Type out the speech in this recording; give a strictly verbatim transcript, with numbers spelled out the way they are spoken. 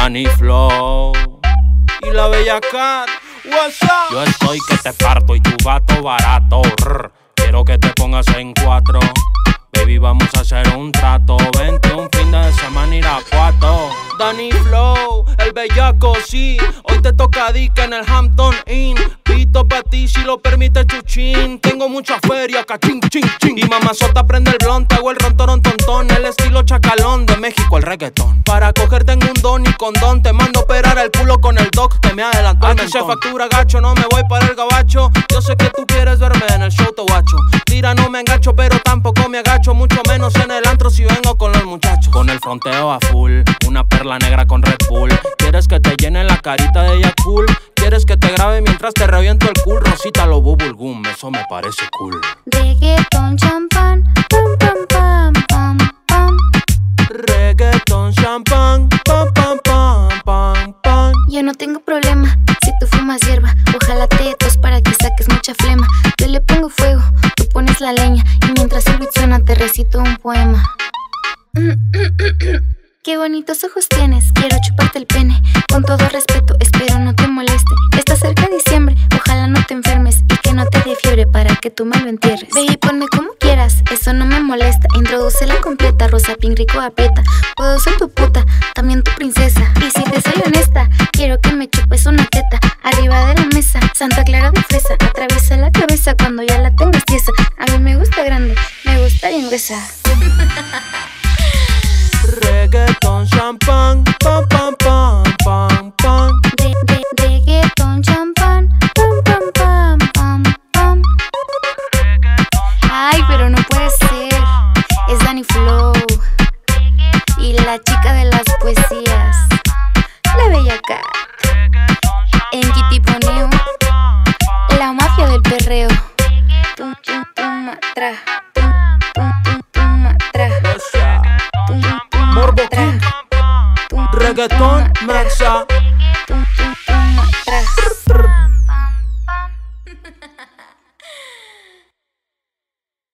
Danny Flow y la bella Cat. What's up? Yo estoy que te parto y tu vato barato. Rrr. Quiero que te pongas en cuatro. Baby, vamos a hacer un trato. Vente un fin de semana ir a Cuatro. Danny Flow, el bellaco, sí. Hoy te toca dica en el Hampton Inn. Pito pa' ti si lo permite Chuchín. Tengo mucha feria, cachín, chin, chin. Y mamazota prende el blon, te hago el ron, toron, tontón. El estilo chacalón, de México el reggaetón. Para cogerte en un don y condón, te mando a operar el culo con el doc que me adelantó. Aquí se factura gacho, no me voy para el gabacho. Yo sé que tú quieres verme en el show, te guacho. Tira, no me engancho, pero tampoco me agacho. Mucho menos en el antro si vengo con los muchachos. Con el fronteo a full, una perla negra con Red Bull. ¿Quieres que te llene la carita de ella cool? ¿Quieres que te grabe mientras te reviento el cool? Rosita lo bubble gum, eso me parece cool. Reggaeton, champán, pam, pam, pam, pam, pam. Reggaeton, champán, pam, pam, pam, pam, pam. Yo no tengo problema si tú fumas hierba. Ojalá te tos para que saques mucha flema. Yo le pongo fuego, tú pones la leña. Y mientras el beat suena te recito un poema. Qué bonitos ojos tienes, quiero chuparte el pene. Con todo respeto, espero no te moleste. Está cerca diciembre, ojalá no te enfermes. Y que no te dé fiebre para que tú me lo entierres. Baby, ponme como quieras, eso no me molesta. Introdúcela completa, rosa, pink, rico, aprieta. Puedo ser tu puta, también tu princesa. Y si te soy honesta, quiero que me chupes una teta. Arriba de la mesa, Santa Clara de fresa. Atraviesa la cabeza cuando ya la tengas tiesa. A mí me gusta grande, me gusta bien gruesa. Reggaeton, champán, pam, pam, pam, pam, pam. De, de, reggaeton, champán, pam, pam, pam, pam, pam. Ay, pero no puede ser. Es Danny Flow y la chica de las poesías, la bella Cat. En Kitiponeo, la mafia del perreo. Tum, tum, tum, matra. Tum, tum, tum, tum, matra. Morbo King, Reggaeton, Maxa.